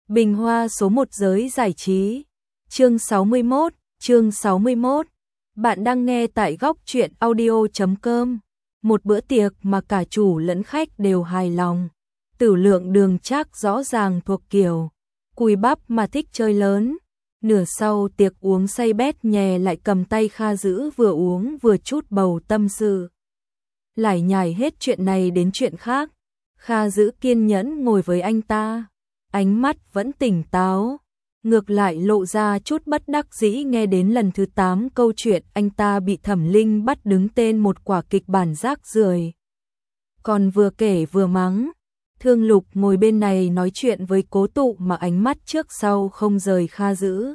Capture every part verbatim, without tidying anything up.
Bình hoa số một giới giải trí. Chương sáu mươi mốt, chương sáu mươi mốt. Bạn đang nghe tại góc truyện audio chấm com. Một bữa tiệc mà cả chủ lẫn khách đều hài lòng. Tử Lượng Đường Trác rõ ràng thuộc kiểu cùi bắp mà thích chơi lớn. Nửa sau tiệc uống say bét nhè lại cầm tay Kha Dữ vừa uống vừa chút bầu tâm sự. Lải nhải hết chuyện này đến chuyện khác. Kha Dữ kiên nhẫn ngồi với anh ta. Ánh mắt vẫn tỉnh táo, ngược lại lộ ra chút bất đắc dĩ nghe đến lần thứ tám câu chuyện anh ta bị Thẩm Linh bắt đứng tên một quả kịch bản rác rưởi. Còn vừa kể vừa mắng, Thương Lục ngồi bên này nói chuyện với Cố Tụ mà ánh mắt trước sau không rời Kha Dữ.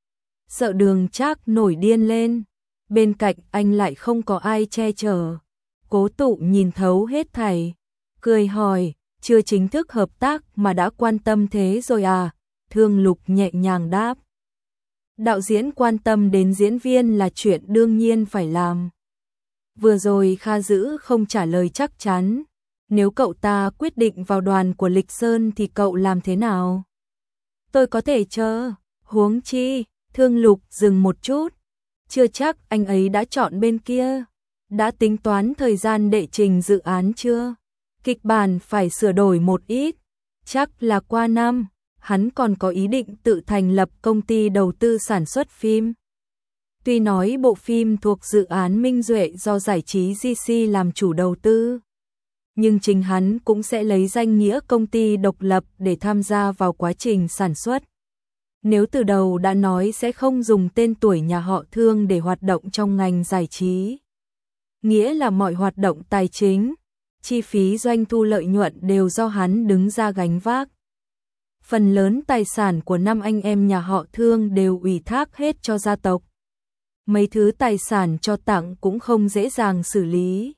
Sợ Đường Trác nổi điên lên, bên cạnh anh lại không có ai che chở. Cố Tụ nhìn thấu hết thảy, cười hỏi, chưa chính thức hợp tác mà đã quan tâm thế rồi à? Thương Lục nhẹ nhàng đáp. Đạo diễn quan tâm đến diễn viên là chuyện đương nhiên phải làm. Vừa rồi Kha Dữ không trả lời chắc chắn. Nếu cậu ta quyết định vào đoàn của Lịch Sơn thì cậu làm thế nào? Tôi có thể chờ, huống chi. Thương Lục dừng một chút. Chưa chắc anh ấy đã chọn bên kia. Đã tính toán thời gian đệ trình dự án chưa? Kịch bản phải sửa đổi một ít, chắc là qua năm, hắn còn có ý định tự thành lập công ty đầu tư sản xuất phim. Tuy nói bộ phim thuộc dự án Minh Duệ do giải trí giê xê làm chủ đầu tư, nhưng chính hắn cũng sẽ lấy danh nghĩa công ty độc lập để tham gia vào quá trình sản xuất. Nếu từ đầu đã nói sẽ không dùng tên tuổi nhà họ Thương để hoạt động trong ngành giải trí, nghĩa là mọi hoạt động tài chính, chi phí doanh thu lợi nhuận đều do hắn đứng ra gánh vác. Phần lớn tài sản của năm anh em nhà họ Thương đều ủy thác hết cho gia tộc. Mấy thứ tài sản cho tặng cũng không dễ dàng xử lý.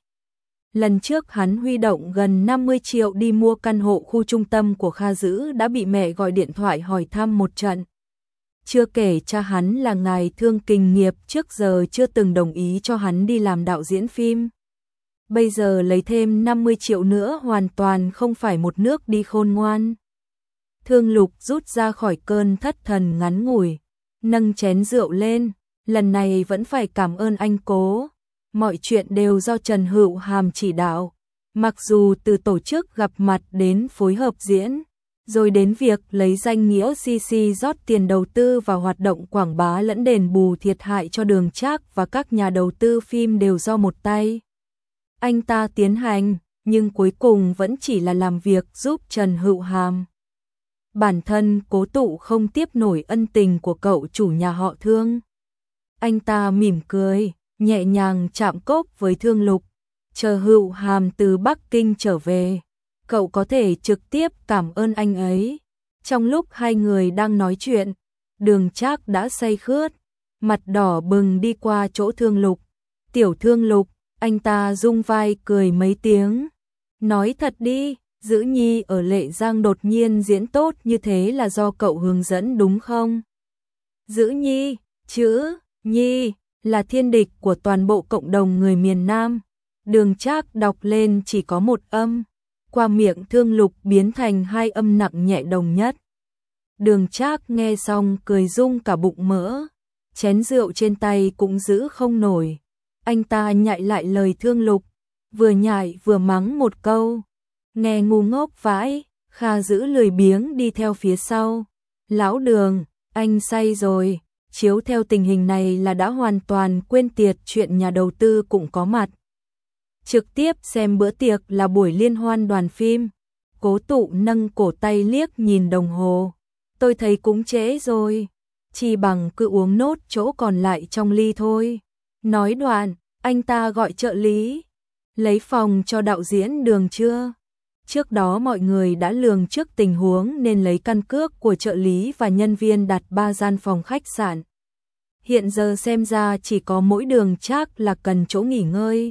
Lần trước hắn huy động gần năm mươi triệu đi mua căn hộ khu trung tâm của Kha Dữ đã bị mẹ gọi điện thoại hỏi thăm một trận. Chưa kể cha hắn là ngài Thương Kình Nghiệp trước giờ chưa từng đồng ý cho hắn đi làm đạo diễn phim. Bây giờ lấy thêm năm mươi triệu nữa hoàn toàn không phải một nước đi khôn ngoan. Thương Lục rút ra khỏi cơn thất thần ngắn ngủi, nâng chén rượu lên, lần này vẫn phải cảm ơn anh Cố. Mọi chuyện đều do Trần Hữu Hàm chỉ đạo, mặc dù từ tổ chức gặp mặt đến phối hợp diễn, rồi đến việc lấy danh nghĩa xê xê rót tiền đầu tư vào hoạt động quảng bá lẫn đền bù thiệt hại cho Đường Trác và các nhà đầu tư phim đều do một tay anh ta tiến hành, nhưng cuối cùng vẫn chỉ là làm việc giúp Trần Hữu Hàm. Bản thân Cố Tụ không tiếp nổi ân tình của cậu chủ nhà họ Thương. Anh ta mỉm cười, nhẹ nhàng chạm cốc với Thương Lục. Chờ Hữu Hàm từ Bắc Kinh trở về, cậu có thể trực tiếp cảm ơn anh ấy. Trong lúc hai người đang nói chuyện, Đường Trác đã say khướt, mặt đỏ bừng đi qua chỗ Thương Lục. Tiểu Thương Lục, anh ta rung vai cười mấy tiếng. Nói thật đi, Dữ Nhi ở Lệ Giang đột nhiên diễn tốt như thế là do cậu hướng dẫn đúng không? Dữ Nhi, chữ Nhi, là thiên địch của toàn bộ cộng đồng người miền Nam. Đường Trác đọc lên chỉ có một âm, qua miệng Thương Lục biến thành hai âm nặng nhẹ đồng nhất. Đường Trác nghe xong cười rung cả bụng mỡ, chén rượu trên tay cũng giữ không nổi. Anh ta nhại lại lời Thương Lục, vừa nhại vừa mắng một câu. Nghe ngu ngốc vãi. Kha Dữ lười biếng đi theo phía sau. Lão Đường, anh say rồi. Chiếu theo tình hình này là đã hoàn toàn quên tiệt chuyện nhà đầu tư cũng có mặt. Trực tiếp xem bữa tiệc là buổi liên hoan đoàn phim. Cố Tụ nâng cổ tay liếc nhìn đồng hồ. Tôi thấy cũng trễ rồi. Chỉ bằng cứ uống nốt chỗ còn lại trong ly thôi. Nói đoạn, anh ta gọi trợ lý. Lấy phòng cho đạo diễn Đường chưa? Trước đó mọi người đã lường trước tình huống nên lấy căn cước của trợ lý và nhân viên đặt ba gian phòng khách sạn. Hiện giờ xem ra chỉ có mỗi Đường Trác là cần chỗ nghỉ ngơi.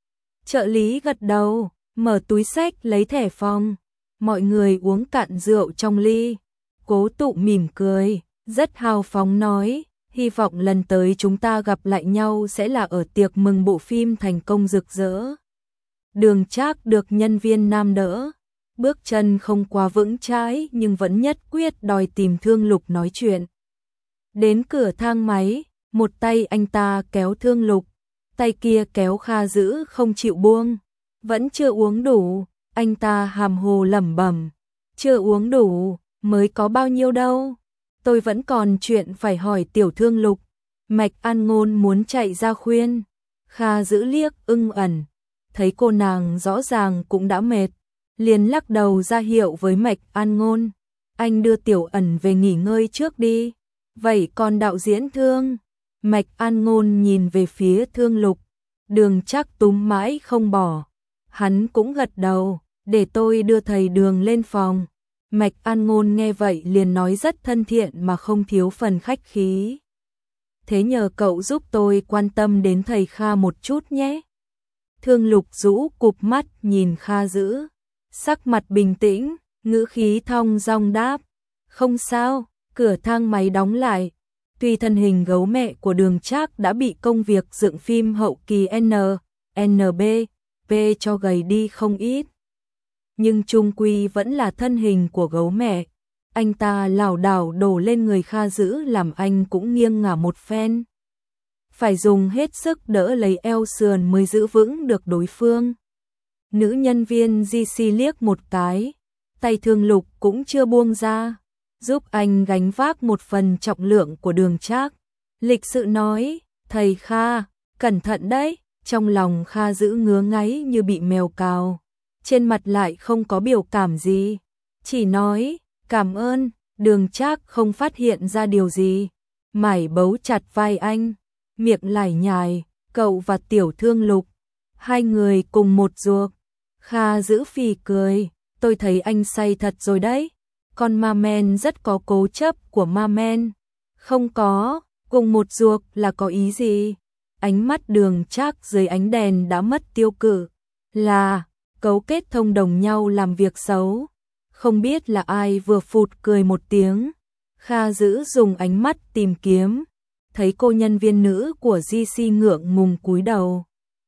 Trợ lý gật đầu, mở túi xách lấy thẻ phòng. Mọi người uống cạn rượu trong ly. Cố Tụ mỉm cười, rất hào phóng nói, hy vọng lần tới chúng ta gặp lại nhau sẽ là ở tiệc mừng bộ phim thành công rực rỡ. Đường Trác được nhân viên nam đỡ, bước chân không quá vững chãi nhưng vẫn nhất quyết đòi tìm Thương Lục nói chuyện. Đến cửa thang máy, một tay anh ta kéo Thương Lục, tay kia kéo Kha Dữ không chịu buông. Vẫn chưa uống đủ, anh ta hàm hồ lẩm bẩm, chưa uống đủ, mới có bao nhiêu đâu. Tôi vẫn còn chuyện phải hỏi tiểu Thương Lục. Mạch An Ngôn muốn chạy ra khuyên. Kha Dữ liếc ưng ẩn, thấy cô nàng rõ ràng cũng đã mệt, liền lắc đầu ra hiệu với Mạch An Ngôn. Anh đưa tiểu ẩn về nghỉ ngơi trước đi. Vậy còn đạo diễn Thương? Mạch An Ngôn nhìn về phía Thương Lục. Đường Trác túm mãi không bỏ. Hắn cũng gật đầu, để tôi đưa thầy Đường lên phòng. Mạch An Ngôn nghe vậy liền nói rất thân thiện mà không thiếu phần khách khí. Thế nhờ cậu giúp tôi quan tâm đến thầy Kha một chút nhé. Thương Lục rũ cụp mắt nhìn Kha Dữ, sắc mặt bình tĩnh, ngữ khí thong dong đáp. Không sao, cửa thang máy đóng lại. Tuy thân hình gấu mẹ của Đường Trác đã bị công việc dựng phim hậu kỳ N, en bê, P cho gầy đi không ít, nhưng chung quy vẫn là thân hình của gấu mẹ. Anh ta lảo đảo đổ lên người Kha Dữ làm anh cũng nghiêng ngả một phen. Phải dùng hết sức đỡ lấy eo sườn mới giữ vững được đối phương. Nữ nhân viên giê xê liếc một cái, tay Thương Lục cũng chưa buông ra, giúp anh gánh vác một phần trọng lượng của Đường Trác. Lịch sự nói, thầy Kha, cẩn thận đấy. Trong lòng Kha Dữ ngứa ngáy như bị mèo cào, trên mặt lại không có biểu cảm gì, chỉ nói, cảm ơn. Đường Trác không phát hiện ra điều gì, mải bấu chặt vai anh, miệng lải nhải, cậu và tiểu Thương Lục, hai người cùng một ruột. Kha Dữ phì cười, tôi thấy anh say thật rồi đấy, con ma men rất có cố chấp của ma men. Không có, cùng một ruột là có ý gì? Ánh mắt Đường Trác dưới ánh đèn đã mất tiêu cự, là cấu kết thông đồng nhau làm việc xấu. Không biết là ai vừa phụt cười một tiếng. Kha Dữ dùng ánh mắt tìm kiếm, thấy cô nhân viên nữ của giê xê ngượng ngùng cúi đầu.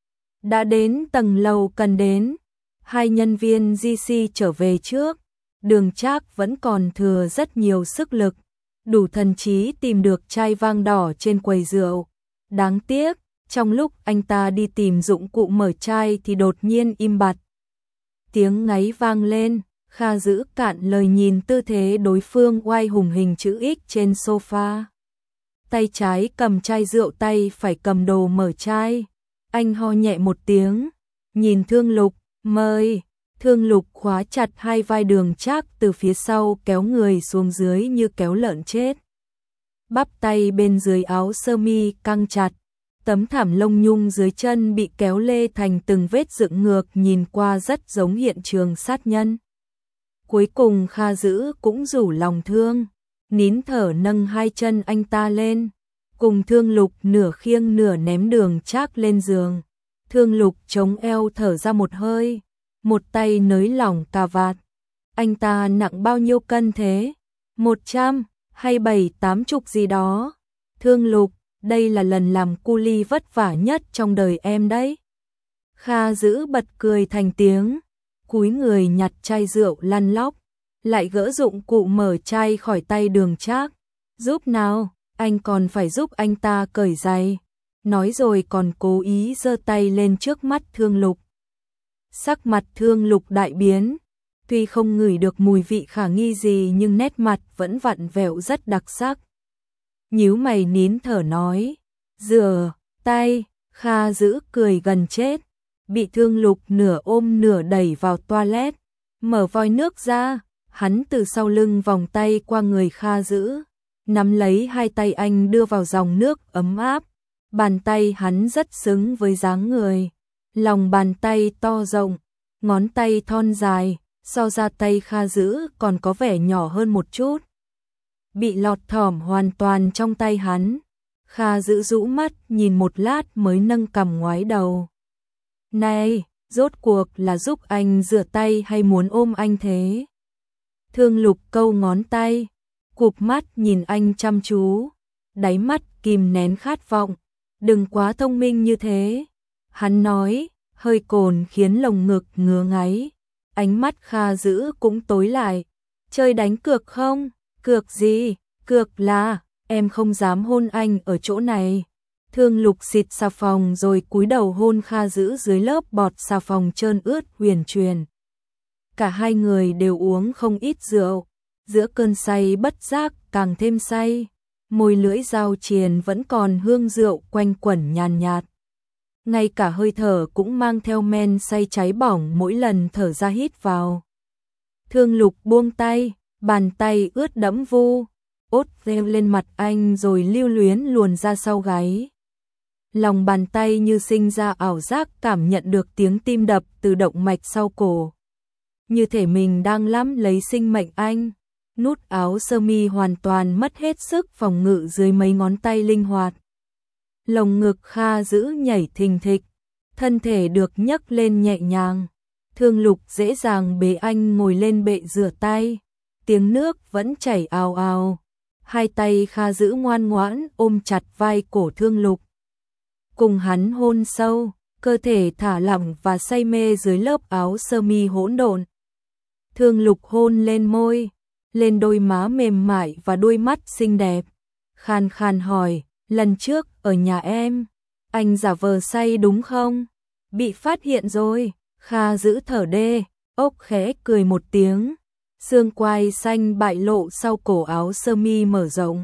Đã đến tầng lầu cần đến, hai nhân viên giê xê trở về trước. Đường Trác vẫn còn thừa rất nhiều sức lực, đủ thần trí tìm được chai vang đỏ trên quầy rượu. Đáng tiếc, trong lúc anh ta đi tìm dụng cụ mở chai thì đột nhiên im bặt. Tiếng ngáy vang lên, Kha Dữ cạn lời nhìn tư thế đối phương oai hùng hình chữ X trên sofa. Tay trái cầm chai rượu, tay phải cầm đồ mở chai. Anh ho nhẹ một tiếng, nhìn Thương Lục, mời. Thương Lục khóa chặt hai vai Đường Trác từ phía sau kéo người xuống dưới như kéo lợn chết. Bắp tay bên dưới áo sơ mi căng chặt. Tấm thảm lông nhung dưới chân bị kéo lê thành từng vết dựng ngược, nhìn qua rất giống hiện trường sát nhân. Cuối cùng Kha Dữ cũng rủ lòng thương, nín thở nâng hai chân anh ta lên, cùng Thương Lục nửa khiêng nửa ném Đường Trác lên giường. Thương Lục chống eo thở ra một hơi, một tay nới lỏng cà vạt. Anh ta nặng bao nhiêu cân thế? Một trăm hay bảy tám chục gì đó? Thương Lục, đây là lần làm cu li vất vả nhất trong đời em đấy. Kha Dữ bật cười thành tiếng, cúi người nhặt chai rượu lăn lóc, lại gỡ dụng cụ mở chai khỏi tay Đường Trác. Giúp nào, anh còn phải giúp anh ta cởi giày. Nói rồi còn cố ý giơ tay lên trước mắt Thương Lục. Sắc mặt Thương Lục đại biến, tuy không ngửi được mùi vị khả nghi gì nhưng nét mặt vẫn vặn vẹo rất đặc sắc. Nhíu mày nín thở nói, rửa tay. Kha Dữ cười gần chết, bị Thương Lục nửa ôm nửa đẩy vào toilet. Mở vòi nước ra, hắn từ sau lưng vòng tay qua người Kha Dữ, nắm lấy hai tay anh đưa vào dòng nước ấm áp. Bàn tay hắn rất xứng với dáng người, lòng bàn tay to rộng, ngón tay thon dài, so ra tay Kha Dữ còn có vẻ nhỏ hơn một chút. Bị lọt thỏm hoàn toàn trong tay hắn, Kha Dữ rũ mắt nhìn một lát mới nâng cằm ngoái đầu. Này, rốt cuộc là giúp anh rửa tay hay muốn ôm anh thế? Thương Lục câu ngón tay, cụp mắt nhìn anh chăm chú, đáy mắt kìm nén khát vọng. Đừng quá thông minh như thế, hắn nói, hơi cồn khiến lồng ngực ngứa ngáy. Ánh mắt Kha Dữ cũng tối lại. Chơi đánh cược không? Cược gì? Cược là, em không dám hôn anh ở chỗ này. Thương Lục xịt xà phòng rồi cúi đầu hôn Kha Dữ dưới lớp bọt xà phòng trơn ướt huyền truyền. Cả hai người đều uống không ít rượu, giữa cơn say bất giác càng thêm say, môi lưỡi giao triền vẫn còn hương rượu quanh quẩn nhàn nhạt. Ngay cả hơi thở cũng mang theo men say cháy bỏng mỗi lần thở ra hít vào. Thương Lục buông tay, bàn tay ướt đẫm vu, ốt reo lên mặt anh rồi lưu luyến luồn ra sau gáy. Lòng bàn tay như sinh ra ảo giác cảm nhận được tiếng tim đập từ động mạch sau cổ. Như thể mình đang nắm lấy sinh mệnh anh. Nút áo sơ mi hoàn toàn mất hết sức phòng ngự dưới mấy ngón tay linh hoạt. Lồng ngực Kha Dữ nhảy thình thịch, thân thể được nhấc lên nhẹ nhàng. Thương Lục dễ dàng bế anh ngồi lên bệ rửa tay, tiếng nước vẫn chảy ào ào. Hai tay Kha Dữ ngoan ngoãn ôm chặt vai cổ Thương Lục. Cùng hắn hôn sâu, cơ thể thả lỏng và say mê dưới lớp áo sơ mi hỗn độn. Thương Lục hôn lên môi, lên đôi má mềm mại và đôi mắt xinh đẹp. Khan khan hỏi, lần trước ở nhà em, anh giả vờ say đúng không? Bị phát hiện rồi. Kha Dữ thở đê, ốc khẽ cười một tiếng. Xương quai xanh bại lộ sau cổ áo sơ mi mở rộng,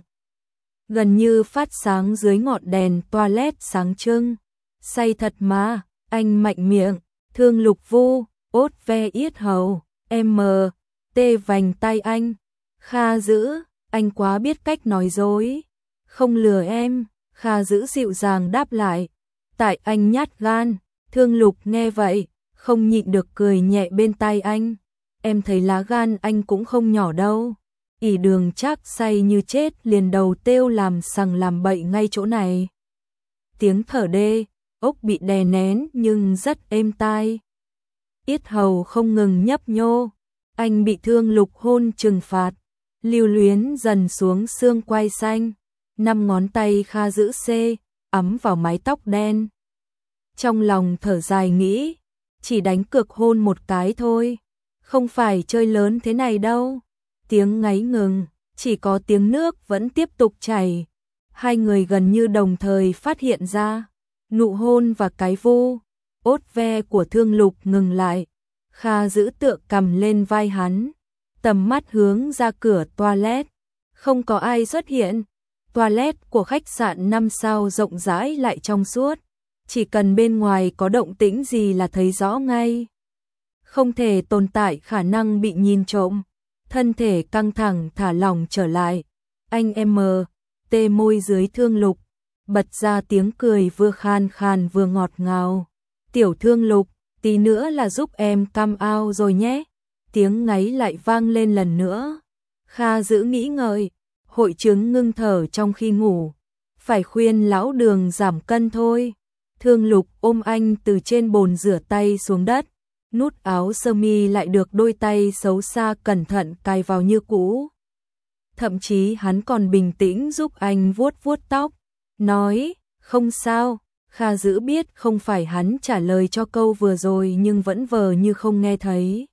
gần như phát sáng dưới ngọn đèn toilet sáng trưng. Say thật mà, anh mạnh miệng. Thương Lục vu, ốt ve yết hầu, em mờ, tê vành tay anh. Kha Dữ, anh quá biết cách nói dối. Không lừa em. Kha Dữ dịu dàng đáp lại. Tại anh nhát gan. Thương Lục nghe vậy, không nhịn được cười nhẹ bên tai anh. Em thấy lá gan anh cũng không nhỏ đâu. ỷ Đường Trác say như chết liền đầu têu làm sằng làm bậy ngay chỗ này. Tiếng thở đê, ốc bị đè nén nhưng rất êm tai. Yết hầu không ngừng nhấp nhô. Anh bị Thương Lục hôn trừng phạt, lưu luyến dần xuống xương quai xanh. Năm ngón tay Kha Dữ xê, ấm vào mái tóc đen. Trong lòng thở dài nghĩ, chỉ đánh cược hôn một cái thôi, không phải chơi lớn thế này đâu. Tiếng ngáy ngừng, chỉ có tiếng nước vẫn tiếp tục chảy. Hai người gần như đồng thời phát hiện ra, nụ hôn và cái vu, ốt ve của Thương Lục ngừng lại. Kha Dữ tựa cầm lên vai hắn, tầm mắt hướng ra cửa toilet. Không có ai xuất hiện. Toilet của khách sạn năm sao rộng rãi lại trong suốt, chỉ cần bên ngoài có động tĩnh gì là thấy rõ ngay. Không thể tồn tại khả năng bị nhìn trộm. Thân thể căng thẳng thả lỏng trở lại. Anh em mờ, tê môi dưới Thương Lục, bật ra tiếng cười vừa khan khan vừa ngọt ngào. Tiểu Thương Lục, tí nữa là giúp em come out rồi nhé. Tiếng ngáy lại vang lên lần nữa. Kha Dữ nghĩ ngợi, hội chứng ngưng thở trong khi ngủ, phải khuyên lão Đường giảm cân thôi. Thương Lục ôm anh từ trên bồn rửa tay xuống đất, nút áo sơ mi lại được đôi tay xấu xa cẩn thận cài vào như cũ. Thậm chí hắn còn bình tĩnh giúp anh vuốt vuốt tóc, nói, không sao. Kha Dữ biết không phải hắn trả lời cho câu vừa rồi nhưng vẫn vờ như không nghe thấy.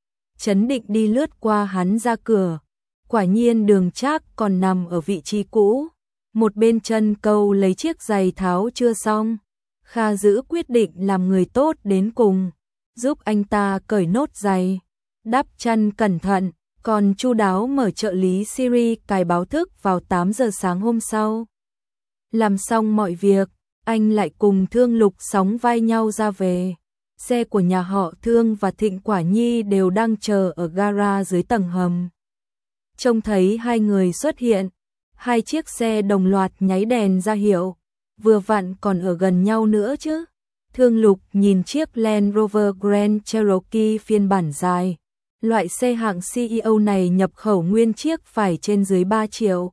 Chấn định đi lướt qua hắn ra cửa. Quả nhiên Đường Trác còn nằm ở vị trí cũ, một bên chân câu lấy chiếc giày tháo chưa xong. Kha Dữ quyết định làm người tốt đến cùng, giúp anh ta cởi nốt giày, đắp chân cẩn thận, còn chu đáo mở trợ lý Siri cài báo thức vào tám giờ sáng hôm sau. Làm xong mọi việc, anh lại cùng Thương Lục sóng vai nhau ra về. Xe của nhà họ Thương và Thịnh Quả Nhi đều đang chờ ở gara dưới tầng hầm. Trông thấy hai người xuất hiện, hai chiếc xe đồng loạt nháy đèn ra hiệu, vừa vặn còn ở gần nhau nữa chứ. Thương Lục nhìn chiếc Land Rover Grand Cherokee phiên bản dài. Loại xe hạng xê e ô này nhập khẩu nguyên chiếc phải trên dưới ba triệu.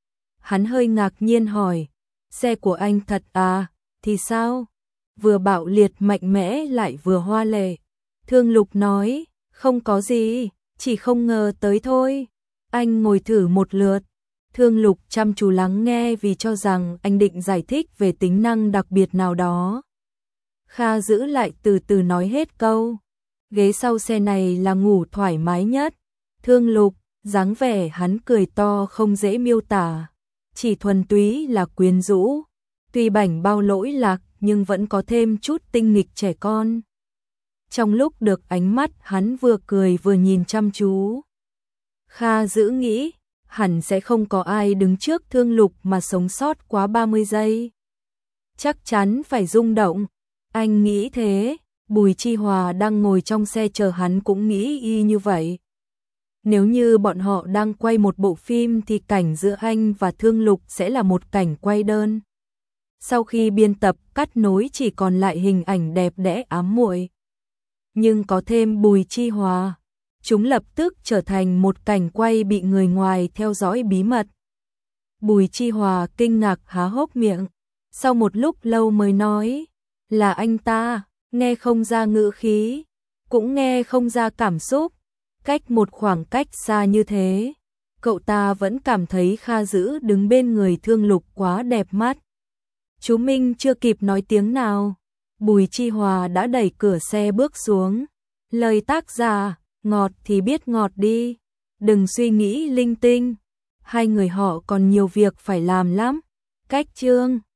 Hắn hơi ngạc nhiên hỏi, xe của anh thật à, thì sao? Vừa bạo liệt mạnh mẽ lại vừa hoa lệ. Thương Lục nói, không có gì, chỉ không ngờ tới thôi. Anh ngồi thử một lượt. Thương Lục chăm chú lắng nghe vì cho rằng anh định giải thích về tính năng đặc biệt nào đó. Kha Dữ lại từ từ nói hết câu. Ghế sau xe này là ngủ thoải mái nhất. Thương Lục, dáng vẻ hắn cười to không dễ miêu tả, chỉ thuần túy là quyến rũ. Tuy bảnh bao lỗi lạc nhưng vẫn có thêm chút tinh nghịch trẻ con. Trong lúc được ánh mắt hắn vừa cười vừa nhìn chăm chú, Kha Dữ nghĩ hẳn sẽ không có ai đứng trước Thương Lục mà sống sót quá ba mươi giây. Chắc chắn phải rung động. Anh nghĩ thế, Bùi Chi Hòa đang ngồi trong xe chờ hắn cũng nghĩ y như vậy. Nếu như bọn họ đang quay một bộ phim thì cảnh giữa anh và Thương Lục sẽ là một cảnh quay đơn. Sau khi biên tập cắt nối chỉ còn lại hình ảnh đẹp đẽ ám muội. Nhưng có thêm Bùi Chi Hòa, chúng lập tức trở thành một cảnh quay bị người ngoài theo dõi bí mật. Bùi Chi Hòa kinh ngạc há hốc miệng, sau một lúc lâu mới nói, là anh ta, nghe không ra ngữ khí, cũng nghe không ra cảm xúc. Cách một khoảng cách xa như thế, cậu ta vẫn cảm thấy Kha Dữ đứng bên người Thương Lục quá đẹp mắt. Chú Minh chưa kịp nói tiếng nào, Bùi Chi Hòa đã đẩy cửa xe bước xuống. Lời tác giả, ngọt thì biết ngọt đi, đừng suy nghĩ linh tinh. Hai người họ còn nhiều việc phải làm lắm. Cách chương